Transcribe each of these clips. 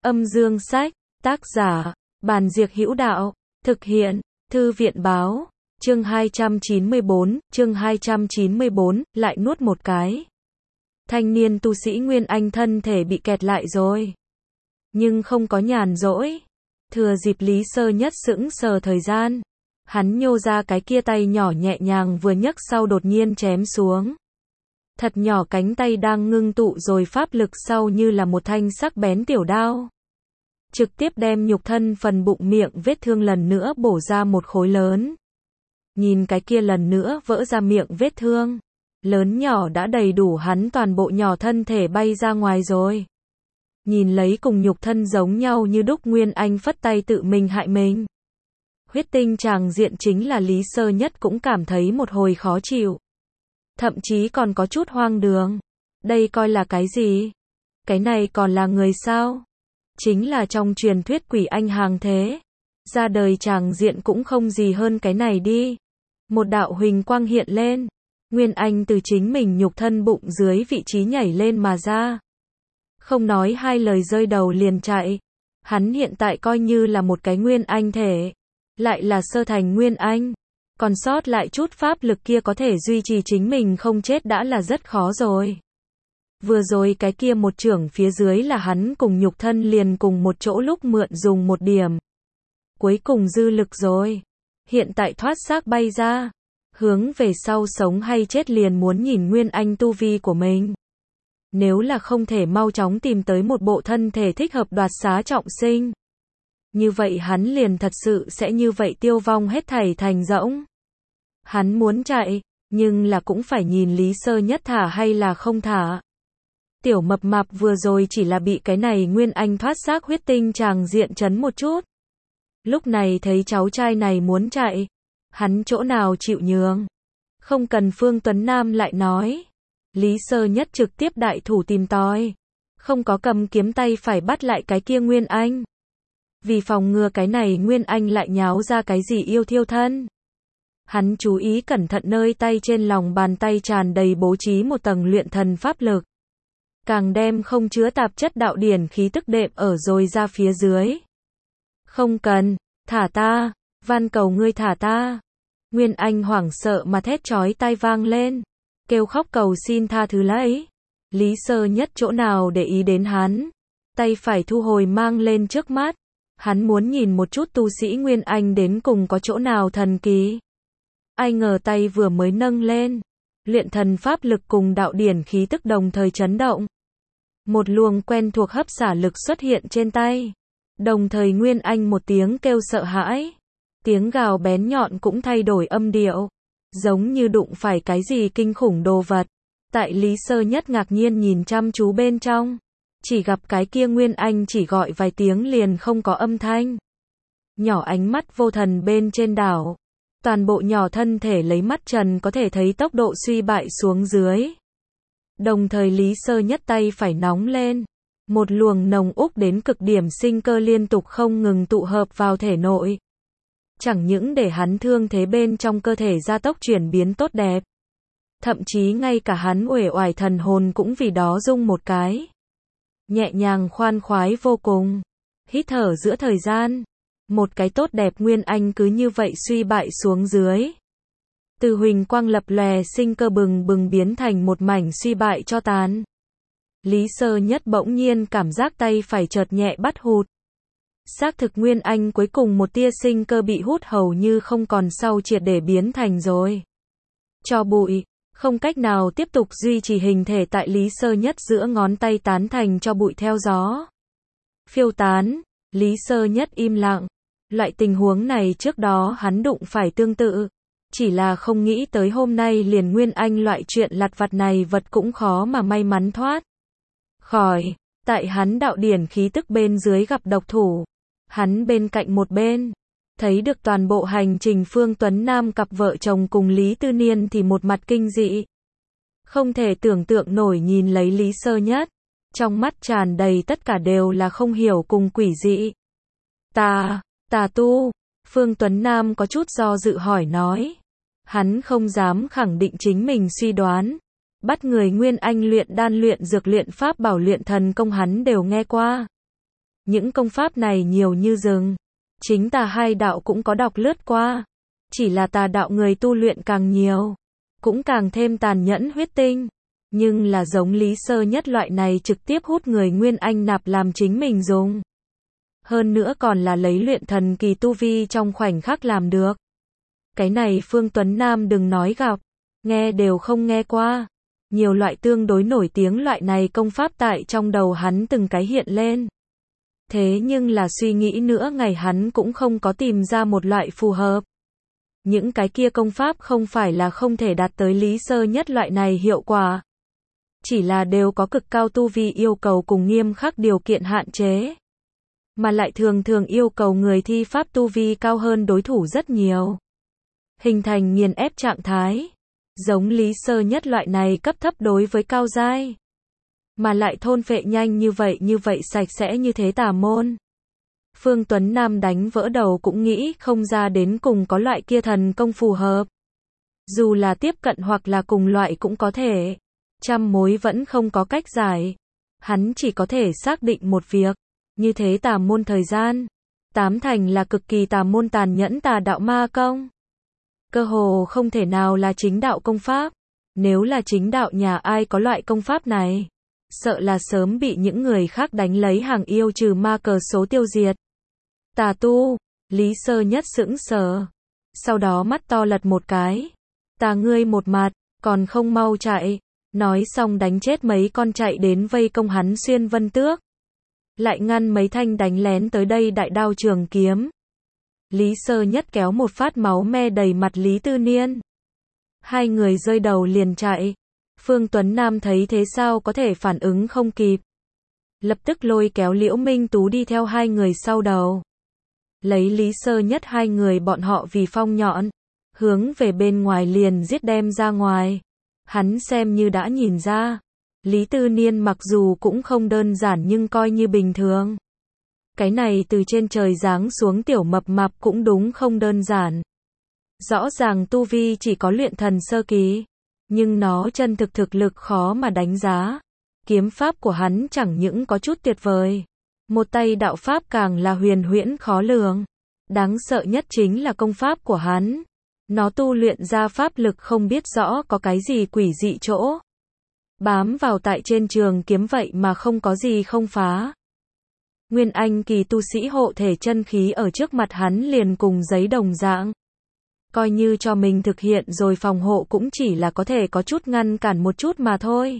Âm dương sách, tác giả, Bàn Diệc Hữu Đạo, thực hiện, Thư viện báo, chương 294, lại nuốt một cái. Thanh niên tu sĩ Nguyên Anh thân thể bị kẹt lại rồi. Nhưng không có nhàn rỗi. Thừa dịp Lý Sơ Nhất sững sờ thời gian. Hắn nhô ra cái kia tay nhỏ nhẹ nhàng vừa nhấc sau đột nhiên chém xuống. Thật nhỏ cánh tay đang ngưng tụ rồi pháp lực sau như là một thanh sắc bén tiểu đao. Trực tiếp đem nhục thân phần bụng miệng vết thương lần nữa bổ ra một khối lớn. Nhìn cái kia lần nữa vỡ ra miệng vết thương. Lớn nhỏ đã đầy đủ hắn toàn bộ nhỏ thân thể bay ra ngoài rồi. Nhìn lấy cùng nhục thân giống nhau như đúc Nguyên Anh phất tay tự mình hại mình. Huyết tinh tràng diện chính là Lý Sơ Nhất cũng cảm thấy một hồi khó chịu. Thậm chí còn có chút hoang đường. Đây coi là cái gì? Cái này còn là người sao? Chính là trong truyền thuyết quỷ anh hàng thế. Ra đời tràng diện cũng không gì hơn cái này đi. Một đạo huỳnh quang hiện lên. Nguyên Anh từ chính mình nhục thân bụng dưới vị trí nhảy lên mà ra. Không nói hai lời rơi đầu liền chạy. Hắn hiện tại coi như là một cái Nguyên Anh thể. Lại là sơ thành Nguyên Anh. Còn sót lại chút pháp lực kia có thể duy trì chính mình không chết đã là rất khó rồi. Vừa rồi cái kia một chưởng phía dưới là hắn cùng nhục thân liền cùng một chỗ lúc mượn dùng một điểm. Cuối cùng dư lực rồi. Hiện tại thoát xác bay ra. Hướng về sau sống hay chết liền muốn nhìn Nguyên Anh tu vi của mình. Nếu là không thể mau chóng tìm tới một bộ thân thể thích hợp đoạt xá trọng sinh. Như vậy hắn liền thật sự sẽ như vậy tiêu vong hết thảy thành rỗng. Hắn muốn chạy, nhưng là cũng phải nhìn Lý Sơ Nhất thả hay là không thả. Tiểu mập mạp vừa rồi chỉ là bị cái này Nguyên Anh thoát xác huyết tinh tràng diện chấn một chút. Lúc này thấy cháu trai này muốn chạy. Hắn chỗ nào chịu nhường. Không cần Phương Tuấn Nam lại nói. Lý Sơ Nhất trực tiếp đại thủ tìm tòi. Không có cầm kiếm tay phải bắt lại cái kia Nguyên Anh. Vì phòng ngừa cái này Nguyên Anh lại nháo ra cái gì yêu thiêu thân. Hắn chú ý cẩn thận nơi tay trên lòng bàn tay tràn đầy bố trí một tầng luyện thần pháp lực. Càng đem không chứa tạp chất đạo điển khí tức đệm ở rồi ra phía dưới. Không cần, thả ta, van cầu ngươi thả ta. Nguyên Anh hoảng sợ mà thét chói tai vang lên. Kêu khóc cầu xin tha thứ lấy. Lý Sơ Nhất chỗ nào để ý đến hắn. Tay phải thu hồi mang lên trước mắt. Hắn muốn nhìn một chút tu sĩ Nguyên Anh đến cùng có chỗ nào thần kỳ. Ai ngờ tay vừa mới nâng lên. Luyện thần pháp lực cùng đạo điển khí tức đồng thời chấn động. Một luồng quen thuộc hấp xả lực xuất hiện trên tay. Đồng thời Nguyên Anh một tiếng kêu sợ hãi. Tiếng gào bén nhọn cũng thay đổi âm điệu. Giống như đụng phải cái gì kinh khủng đồ vật. Tại Lý Sơ Nhất ngạc nhiên nhìn chăm chú bên trong. Chỉ gặp cái kia Nguyên Anh chỉ gọi vài tiếng liền không có âm thanh. Nhỏ ánh mắt vô thần bên trên đảo. Toàn bộ nhỏ thân thể lấy mắt trần có thể thấy tốc độ suy bại xuống dưới. Đồng thời Lý Sơ Nhất tay phải nóng lên. Một luồng nồng úc đến cực điểm sinh cơ liên tục không ngừng tụ hợp vào thể nội. Chẳng những để hắn thương thế bên trong cơ thể gia tốc chuyển biến tốt đẹp. Thậm chí ngay cả hắn uể oải thần hồn cũng vì đó rung một cái. Nhẹ nhàng khoan khoái vô cùng. Hít thở giữa thời gian. Một cái tốt đẹp Nguyên Anh cứ như vậy suy bại xuống dưới. Từ huỳnh quang lập lòe sinh cơ bừng bừng biến thành một mảnh suy bại cho tàn. Lý Sơ Nhất bỗng nhiên cảm giác tay phải chợt nhẹ bắt hụt. Xác thực Nguyên Anh cuối cùng một tia sinh cơ bị hút hầu như không còn sau triệt để biến thành rồi. Cho bụi, không cách nào tiếp tục duy trì hình thể tại Lý Sơ Nhất giữa ngón tay tán thành cho bụi theo gió. Phiêu tán, Lý Sơ Nhất im lặng. Loại tình huống này trước đó hắn đụng phải tương tự. Chỉ là không nghĩ tới hôm nay liền Nguyên Anh loại chuyện lặt vặt này vật cũng khó mà may mắn thoát khỏi. Tại hắn đạo điển khí tức bên dưới gặp độc thủ. Hắn bên cạnh một bên. Thấy được toàn bộ hành trình Phương Tuấn Nam cặp vợ chồng cùng Lý Tư Niên thì một mặt kinh dị. Không thể tưởng tượng nổi nhìn lấy Lý Sơ Nhất. Trong mắt tràn đầy tất cả đều là không hiểu cùng quỷ dị. Tà tu. Phương Tuấn Nam có chút do dự hỏi nói. Hắn không dám khẳng định chính mình suy đoán. Bắt người Nguyên Anh luyện đan luyện dược luyện pháp bảo luyện thần công hắn đều nghe qua. Những công pháp này nhiều như rừng. Chính tà hai đạo cũng có đọc lướt qua. Chỉ là tà đạo người tu luyện càng nhiều, cũng càng thêm tàn nhẫn huyết tinh. Nhưng là giống Lý Sơ Nhất loại này trực tiếp hút người Nguyên Anh nạp làm chính mình dùng. Hơn nữa còn là lấy luyện thần kỳ tu vi trong khoảnh khắc làm được. Cái này Phương Tuấn Nam đừng nói gặp, nghe đều không nghe qua. Nhiều loại tương đối nổi tiếng loại này công pháp tại trong đầu hắn từng cái hiện lên. Thế nhưng là suy nghĩ nữa ngày hắn cũng không có tìm ra một loại phù hợp. Những cái kia công pháp không phải là không thể đạt tới Lý Sơ Nhất loại này hiệu quả. Chỉ là đều có cực cao tu vi yêu cầu cùng nghiêm khắc điều kiện hạn chế. Mà lại thường thường yêu cầu người thi pháp tu vi cao hơn đối thủ rất nhiều. Hình thành nghiền ép trạng thái. Giống Lý Sơ Nhất loại này cấp thấp đối với cao giai. Mà lại thôn phệ nhanh như vậy sạch sẽ như thế tà môn. Phương Tuấn Nam đánh vỡ đầu cũng nghĩ không ra đến cùng có loại kia thần công phù hợp. Dù là tiếp cận hoặc là cùng loại cũng có thể. Trăm mối vẫn không có cách giải. Hắn chỉ có thể xác định một việc. Như thế tà môn thời gian. Tám thành là cực kỳ tà môn tàn nhẫn tà đạo ma công. Cơ hồ không thể nào là chính đạo công pháp. Nếu là chính đạo nhà ai có loại công pháp này. Sợ là sớm bị những người khác đánh lấy hàng yêu trừ ma cờ số tiêu diệt. Tà tu, Lý Sơ Nhất sững sờ. Sau đó mắt to lật một cái. Tà ngươi một mặt, còn không mau chạy. Nói xong đánh chết mấy con chạy đến vây công hắn Xuyên Vân Tước. Lại ngăn mấy thanh đánh lén tới đây đại đao trường kiếm. Lý Sơ Nhất kéo một phát máu me đầy mặt Lý Tư Niên. Hai người rơi đầu liền chạy. Phương Tuấn Nam thấy thế sao có thể phản ứng không kịp. Lập tức lôi kéo Liễu Minh Tú đi theo hai người sau đầu. Lấy Lý Sơ Nhất hai người bọn họ vì phong nhọn. Hướng về bên ngoài liền giết đem ra ngoài. Hắn xem như đã nhìn ra. Lý Tư Niên mặc dù cũng không đơn giản nhưng coi như bình thường. Cái này từ trên trời giáng xuống tiểu mập mạp cũng đúng không đơn giản. Rõ ràng tu vi chỉ có luyện thần sơ kỳ. Nhưng nó chân thực lực khó mà đánh giá. Kiếm pháp của hắn chẳng những có chút tuyệt vời. Một tay đạo pháp càng là huyền huyễn khó lường. Đáng sợ nhất chính là công pháp của hắn. Nó tu luyện ra pháp lực không biết rõ có cái gì quỷ dị chỗ. Bám vào tại trên trường kiếm vậy mà không có gì không phá. Nguyên Anh kỳ tu sĩ hộ thể chân khí ở trước mặt hắn liền cùng giấy đồng dạng. Coi như cho mình thực hiện rồi phòng hộ cũng chỉ là có thể có chút ngăn cản một chút mà thôi.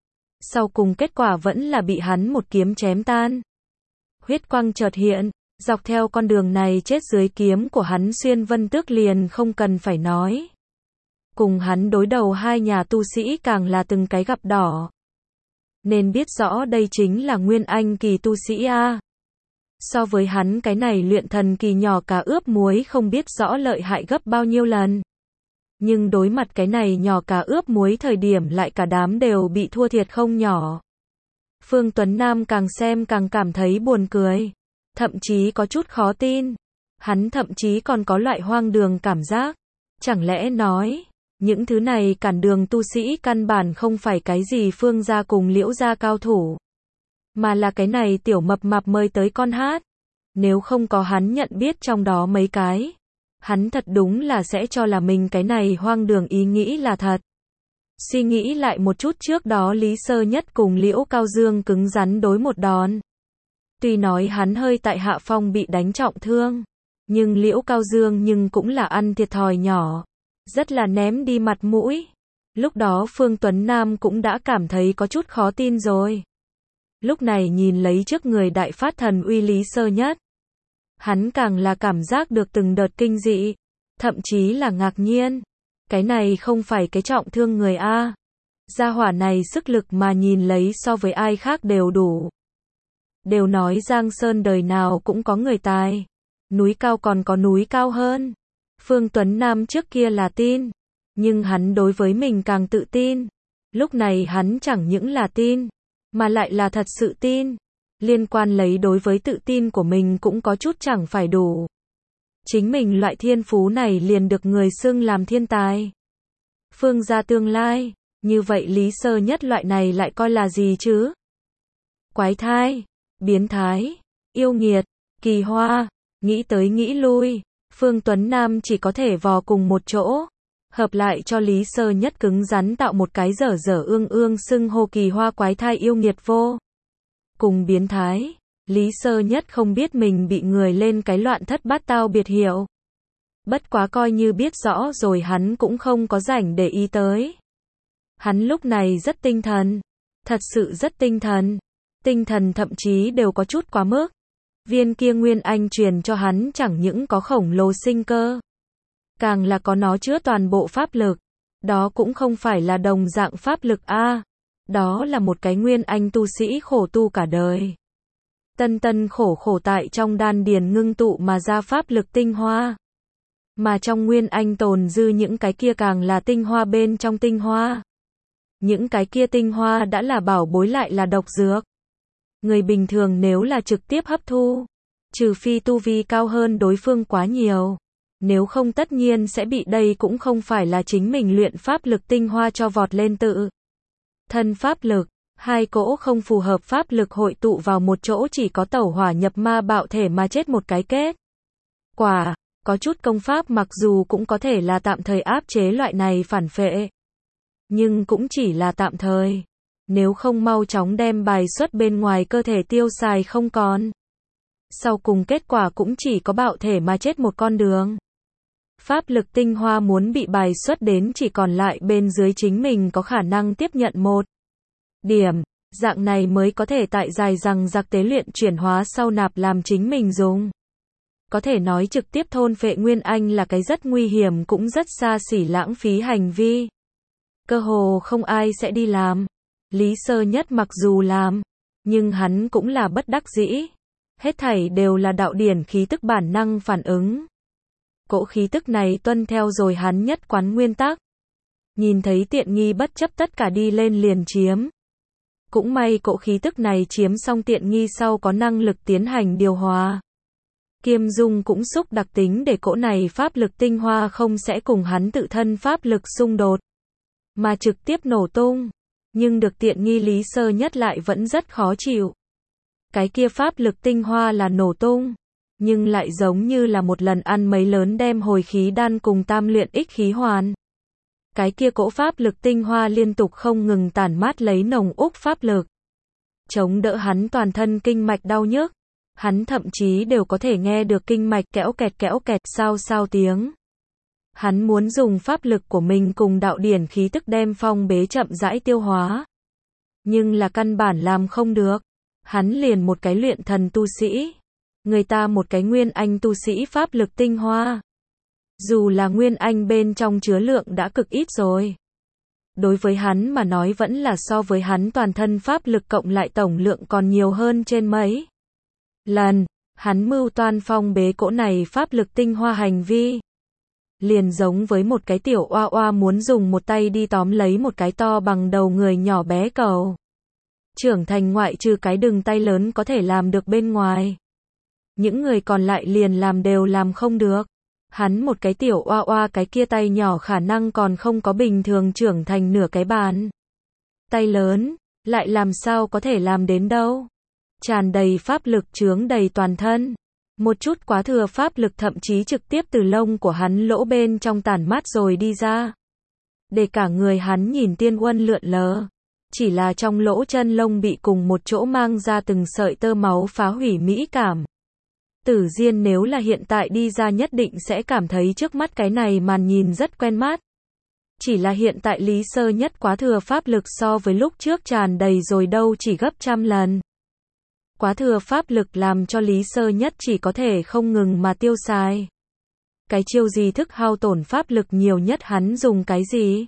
Sau cùng kết quả vẫn là bị hắn một kiếm chém tan. Huyết quang chợt hiện, dọc theo con đường này chết dưới kiếm của hắn Xuyên Vân Tước liền không cần phải nói. Cùng hắn đối đầu hai nhà tu sĩ càng là từng cái gặp đỏ. Nên biết rõ đây chính là Nguyên Anh kỳ tu sĩ a. So với hắn cái này luyện thần kỳ nhỏ cá ướp muối không biết rõ lợi hại gấp bao nhiêu lần. Nhưng đối mặt cái này nhỏ cá ướp muối thời điểm lại cả đám đều bị thua thiệt không nhỏ. Phương Tuấn Nam càng xem càng cảm thấy buồn cười. Thậm chí có chút khó tin. Hắn thậm chí còn có loại hoang đường cảm giác. Chẳng lẽ nói, những thứ này cản đường tu sĩ căn bản không phải cái gì Phương gia cùng Liễu gia cao thủ. Mà là cái này tiểu mập mạp mời tới con hát. Nếu không có hắn nhận biết trong đó mấy cái. Hắn thật đúng là sẽ cho là mình cái này hoang đường ý nghĩ là thật. Suy nghĩ lại một chút trước đó Lý Sơ Nhất cùng Liễu Cao Dương cứng rắn đối một đòn. Tuy nói hắn hơi tại hạ phong bị đánh trọng thương. Nhưng Liễu Cao Dương nhưng cũng là ăn thiệt thòi nhỏ. Rất là ném đi mặt mũi. Lúc đó Phương Tuấn Nam cũng đã cảm thấy có chút khó tin rồi. Lúc này nhìn lấy trước người đại phát thần uy Lý Sơ Nhất. Hắn càng là cảm giác được từng đợt kinh dị. Thậm chí là ngạc nhiên. Cái này không phải cái trọng thương người A. Gia hỏa này sức lực mà nhìn lấy so với ai khác đều đủ. Đều nói Giang Sơn đời nào cũng có người tài. Núi cao còn có núi cao hơn. Phương Tuấn Nam trước kia là tin. Nhưng hắn đối với mình càng tự tin. Lúc này hắn chẳng những là tin. Mà lại là thật sự tin. Liên quan lấy đối với tự tin của mình cũng có chút chẳng phải đủ. Chính mình loại thiên phú này liền được người xưng làm thiên tài. Phương gia tương lai. Như vậy Lý Sơ Nhất loại này lại coi là gì chứ? Quái thai. Biến thái. Yêu nghiệt, kỳ hoa, nghĩ tới nghĩ lui, Phương Tuấn Nam chỉ có thể vò cùng một chỗ, hợp lại cho Lý Sơ Nhất cứng rắn tạo một cái dở dở ương ương xưng hô kỳ hoa quái thai yêu nghiệt vô cùng biến thái. Lý Sơ Nhất không biết mình bị người lên cái loạn thất bát tao biệt hiệu. Bất quá coi như biết rõ rồi hắn cũng không có rảnh để ý tới. Hắn lúc này rất tinh thần, thật sự rất tinh thần thậm chí đều có chút quá mức. Viên kia Nguyên Anh truyền cho hắn chẳng những có khổng lồ sinh cơ, càng là có nó chứa toàn bộ pháp lực. Đó cũng không phải là đồng dạng pháp lực a, đó là một cái Nguyên Anh tu sĩ khổ tu cả đời. Tân tân khổ khổ tại trong đan điền ngưng tụ mà ra pháp lực tinh hoa. Mà trong Nguyên Anh tồn dư những cái kia càng là tinh hoa bên trong tinh hoa. Những cái kia tinh hoa đã là bảo bối lại là độc dược. Người bình thường nếu là trực tiếp hấp thu, trừ phi tu vi cao hơn đối phương quá nhiều, nếu không tất nhiên sẽ bị đây cũng không phải là chính mình luyện pháp lực tinh hoa cho vọt lên tự thân pháp lực. Hai cỗ không phù hợp pháp lực hội tụ vào một chỗ chỉ có tẩu hỏa nhập ma bạo thể mà chết một cái kết quả. Có chút công pháp mặc dù cũng có thể là tạm thời áp chế loại này phản phệ, nhưng cũng chỉ là tạm thời. Nếu không mau chóng đem bài xuất bên ngoài cơ thể tiêu xài không còn, sau cùng kết quả cũng chỉ có bạo thể mà chết một con đường. Pháp lực tinh hoa muốn bị bài xuất đến chỉ còn lại bên dưới chính mình có khả năng tiếp nhận một điểm, dạng này mới có thể tại dài rằng giặc tế luyện chuyển hóa sau nạp làm chính mình dùng. Có thể nói trực tiếp thôn phệ Nguyên Anh là cái rất nguy hiểm cũng rất xa xỉ lãng phí hành vi. Cơ hồ không ai sẽ đi làm. Lý Sơ Nhất mặc dù làm, nhưng hắn cũng là bất đắc dĩ. Hết thảy đều là đạo điển khí tức bản năng phản ứng. Cỗ khí tức này tuân theo rồi hắn nhất quán nguyên tắc. Nhìn thấy tiện nghi bất chấp tất cả đi lên liền chiếm. Cũng may cỗ khí tức này chiếm xong tiện nghi sau có năng lực tiến hành điều hòa. Kiêm Dung cũng xúc đặc tính để cỗ này pháp lực tinh hoa không sẽ cùng hắn tự thân pháp lực xung đột, mà trực tiếp nổ tung. Nhưng được tiện nghi Lý Sơ Nhất lại vẫn rất khó chịu. Cái kia pháp lực tinh hoa là nổ tung, nhưng lại giống như là một lần ăn mấy lớn đem hồi khí đan cùng tam luyện ích khí hoàn. Cái kia cỗ pháp lực tinh hoa liên tục không ngừng tản mát lấy nồng úc pháp lực, chống đỡ hắn toàn thân kinh mạch đau nhức. Hắn thậm chí đều có thể nghe được kinh mạch kéo kẹt sao sao tiếng. Hắn muốn dùng pháp lực của mình cùng đạo điển khí tức đem phong bế chậm rãi tiêu hóa. Nhưng là căn bản làm không được. Hắn liền một cái luyện thần tu sĩ. Người ta một cái Nguyên Anh tu sĩ pháp lực tinh hoa. Dù là Nguyên Anh bên trong chứa lượng đã cực ít rồi. Đối với hắn mà nói vẫn là so với hắn toàn thân pháp lực cộng lại tổng lượng còn nhiều hơn trên mấy lần. Hắn mưu toan phong bế cỗ này pháp lực tinh hoa hành vi. Liền giống với một cái tiểu oa oa muốn dùng một tay đi tóm lấy một cái to bằng đầu người nhỏ bé cầu. Trưởng thành ngoại trừ cái đừng tay lớn có thể làm được bên ngoài. Những người còn lại liền làm đều làm không được. Hắn một cái tiểu oa oa cái kia tay nhỏ khả năng còn không có bình thường trưởng thành nửa cái bàn tay lớn, lại làm sao có thể làm đến đâu. Tràn đầy pháp lực chướng đầy toàn thân. Một chút quá thừa pháp lực thậm chí trực tiếp từ lông của hắn lỗ bên trong tản mát rồi đi ra. Để cả người hắn nhìn tiên uân lượn lờ. Chỉ là trong lỗ chân lông bị cùng một chỗ mang ra từng sợi tơ máu phá hủy mỹ cảm. Tử Diên nếu là hiện tại đi ra nhất định sẽ cảm thấy trước mắt cái này màn nhìn rất quen mắt. Chỉ là hiện tại Lý Sơ Nhất quá thừa pháp lực so với lúc trước tràn đầy rồi đâu chỉ gấp trăm lần. Quá thừa pháp lực làm cho Lý Sơ Nhất chỉ có thể không ngừng mà tiêu xài. Cái chiêu gì thức hao tổn pháp lực nhiều nhất hắn dùng cái gì?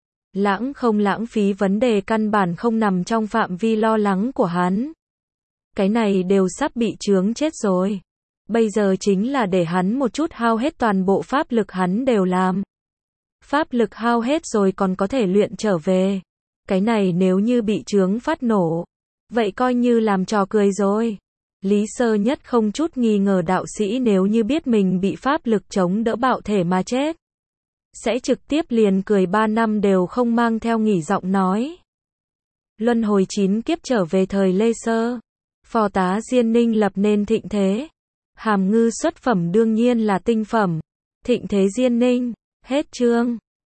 Lãng không lãng phí vấn đề căn bản không nằm trong phạm vi lo lắng của hắn. Cái này đều sắp bị chướng chết rồi. Bây giờ chính là để hắn một chút hao hết toàn bộ pháp lực hắn đều làm. Pháp lực hao hết rồi còn có thể luyện trở về. Cái này nếu như bị chướng phát nổ, vậy coi như làm trò cười rồi. Lý Sơ Nhất không chút nghi ngờ đạo sĩ nếu như biết mình bị pháp lực chống đỡ bạo thể mà chết, sẽ trực tiếp liền cười 3 năm đều không mang theo nghỉ giọng nói. Luân hồi 9 kiếp trở về thời Lê Sơ. Phò tá Diên Ninh lập nên thịnh thế. Hàm ngư xuất phẩm đương nhiên là tinh phẩm. Thịnh thế Diên Ninh. Hết chương.